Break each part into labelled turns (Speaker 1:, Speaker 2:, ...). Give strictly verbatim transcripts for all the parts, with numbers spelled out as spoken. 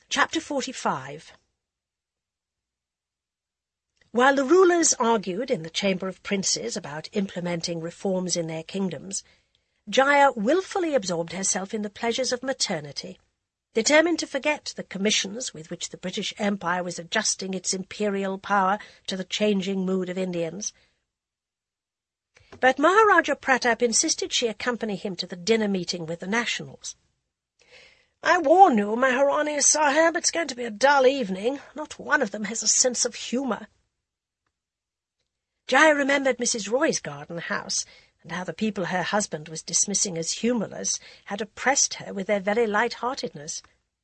Speaker 1: Chapter forty-five. While the rulers argued in the Chamber of Princes about implementing reforms in their kingdoms, Jaya wilfully absorbed herself in the pleasures of maternity, determined to forget the commissions with which the British Empire was adjusting its imperial power to the changing mood of Indians. But Maharaja Pratap insisted she accompany him to the dinner meeting with the nationals. "I warn you, Maharani Sahib, it's going to be a dull evening. Not one of them has a sense of humour." Jaya remembered Missus Roy's garden house, and how the people her husband was dismissing as humourless had oppressed her with their very light-heartedness.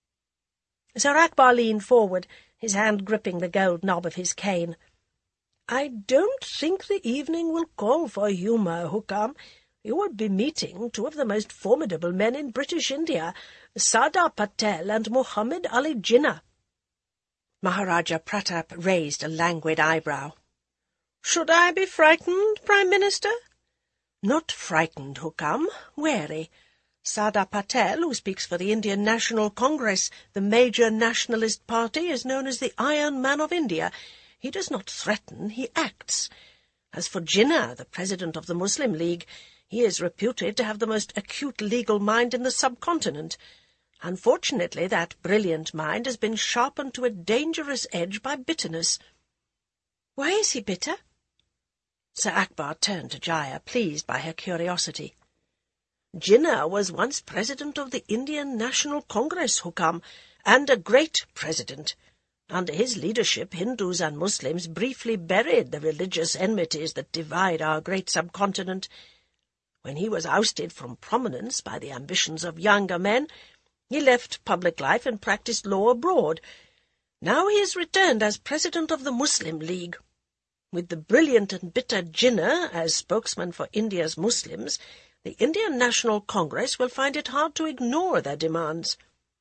Speaker 1: Sir Akbar leaned forward, his hand gripping the gold knob of his cane. "I don't think the evening will call for humour, Hukam. You will be meeting two of the most formidable men in British India, Sardar Patel and Muhammad Ali Jinnah." Maharaja Pratap raised a languid eyebrow. "Should I be frightened, Prime Minister?" "Not frightened, Hukam, wary. Sardar Patel, who speaks for the Indian National Congress, the major nationalist party, is known as the Iron Man of India. He does not threaten, he acts. As for Jinnah, the president of the Muslim League, he is reputed to have the most acute legal mind in the subcontinent. Unfortunately, that brilliant mind has been sharpened to a dangerous edge by bitterness." "Why is he bitter?" Sir Akbar turned to Jaya, pleased by her curiosity. "Jinnah was once president of the Indian National Congress, Hukam, and a great president. Under his leadership, Hindus and Muslims briefly buried the religious enmities that divide our great subcontinent. When he was ousted from prominence by the ambitions of younger men, he left public life and practiced law abroad. Now he has returned as president of the Muslim League. With the brilliant and bitter Jinnah as spokesman for India's Muslims, the Indian National Congress will find it hard to ignore their demands."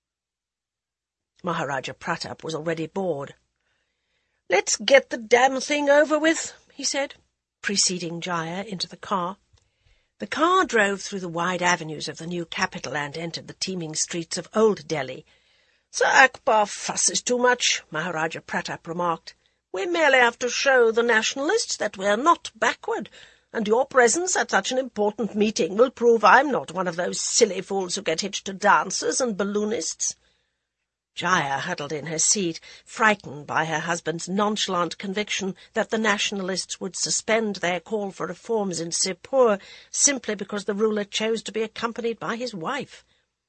Speaker 1: Maharaja Pratap was already bored. "Let's get the damn thing over with," he said, preceding Jaya into the car. The car drove through the wide avenues of the new capital and entered the teeming streets of Old Delhi. "Sir Akbar fusses too much," Maharaja Pratap remarked. "We merely have to show the nationalists that we're not backward, and your presence at such an important meeting will prove I'm not one of those silly fools who get hitched to dancers and balloonists." Jaya huddled in her seat, frightened by her husband's nonchalant conviction that the nationalists would suspend their call for reforms in Sirpur simply because the ruler chose to be accompanied by his wife.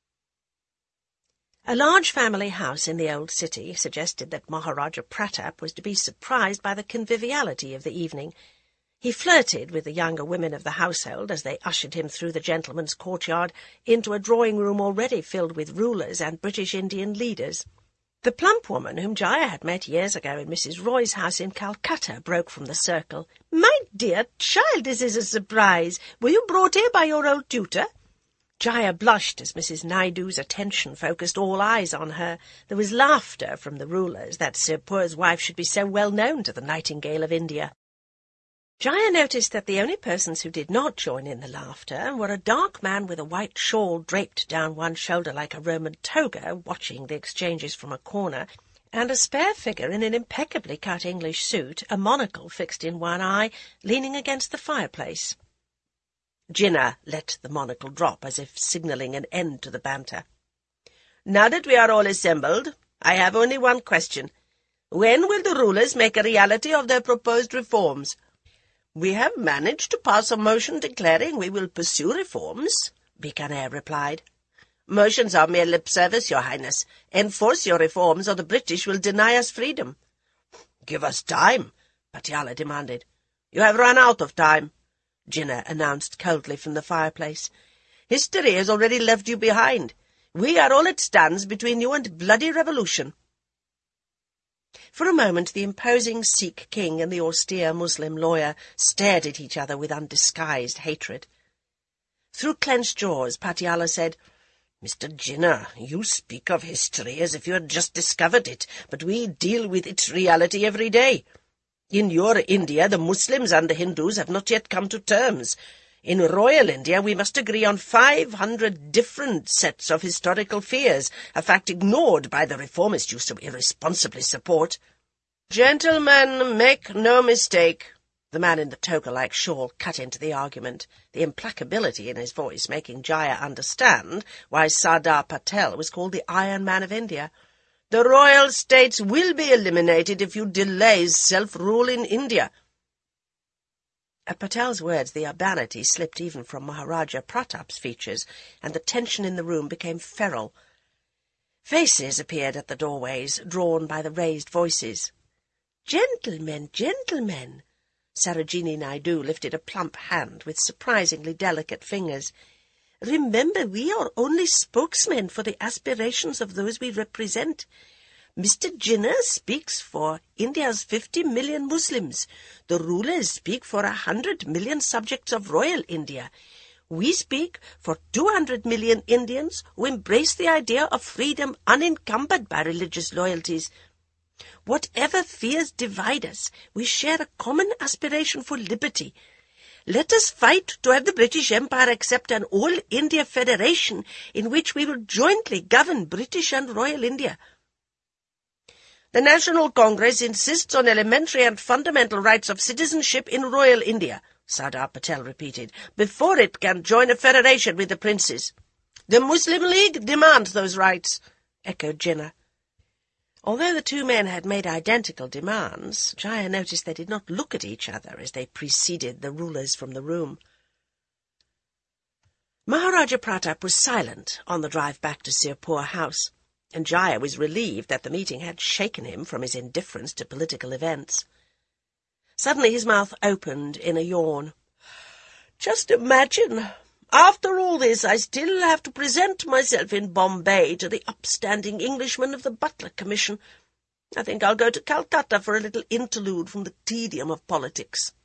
Speaker 1: A large family house in the old city suggested that Maharaja Pratap was to be surprised by the conviviality of the evening. He flirted with the younger women of the household as they ushered him through the gentleman's courtyard into a drawing-room already filled with rulers and British Indian leaders. The plump woman whom Jaya had met years ago in Missus Roy's house in Calcutta broke from the circle. "My dear child, this is a surprise. Were you brought here by your old tutor?" Jaya blushed as Missus Naidu's attention focused all eyes on her. There was laughter from the rulers that Sirpur's wife should be so well known to the Nightingale of India. Jaya noticed that the only persons who did not join in the laughter were a dark man with a white shawl draped down one shoulder like a Roman toga, watching the exchanges from a corner, and a spare figure in an impeccably cut English suit, a monocle fixed in one eye, leaning against the fireplace. Jinnah let the monocle drop as if signalling an end to the banter. "Now that we are all assembled, I have only one question. When will the rulers make a reality of their proposed reforms?" "We have managed to pass a motion declaring we will pursue reforms," Bikaner replied. "Motions are mere lip service, Your Highness. Enforce your reforms or the British will deny us freedom." "Give us time," Patiala demanded. "You have run out of time," Jinnah announced coldly from the fireplace. "History has already left you behind. We are all it stands between you and bloody revolution." For a moment the imposing Sikh king and the austere Muslim lawyer stared at each other with undisguised hatred. Through clenched jaws, Patiala said, "Mister Jinnah, you speak of history as if you had just discovered it, but we deal with its reality every day. In your India, the Muslims and the Hindus have not yet come to terms. In royal India, we must agree on five hundred different sets of historical fears, a fact ignored by the reformists you so irresponsibly support. Gentlemen, make no mistake. The man in the toga-like shawl cut into the argument, the implacability in his voice making Jaya understand why Sardar Patel was called the Iron Man of India. The royal states will be eliminated if you delay self-rule in India. At Patel's words, the urbanity slipped even from Maharaja Pratap's features, and the tension in the room became feral. Faces appeared at the doorways, drawn by the raised voices. "Gentlemen, gentlemen!" Sarojini Naidu lifted a plump hand with surprisingly delicate fingers. "Remember, we are only spokesmen for the aspirations of those we represent. Mister Jinnah speaks for India's fifty million Muslims. The rulers speak for a hundred million subjects of royal India. We speak for two hundred million Indians who embrace the idea of freedom unencumbered by religious loyalties. Whatever fears divide us, we share a common aspiration for liberty. Let us fight to have the British Empire accept an all-India federation in which we will jointly govern British and Royal India. The National Congress insists on elementary and fundamental rights of citizenship in Royal India," Sardar Patel repeated, "before it can join a federation with the princes." "The Muslim League demands those rights," echoed Jinnah. Although the two men had made identical demands, Jaya noticed they did not look at each other as they preceded the rulers from the room. Maharaja Pratap was silent on the drive back to Sirpur House, and Jaya was relieved that the meeting had shaken him from his indifference to political events. Suddenly his mouth opened in a yawn. "Just imagine! After all this, I still have to present myself in Bombay to the upstanding Englishmen of the Butler Commission. I think I'll go to Calcutta for a little interlude from the tedium of politics."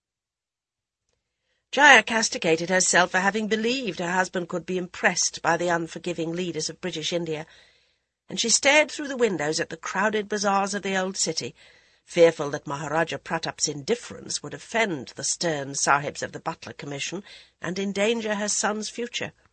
Speaker 1: Jaya castigated herself for having believed her husband could be impressed by the unforgiving leaders of British India, and she stared through the windows at the crowded bazaars of the old city, fearful that Maharaja Pratap's indifference would offend the stern sahibs of the Butler Commission and endanger her son's future.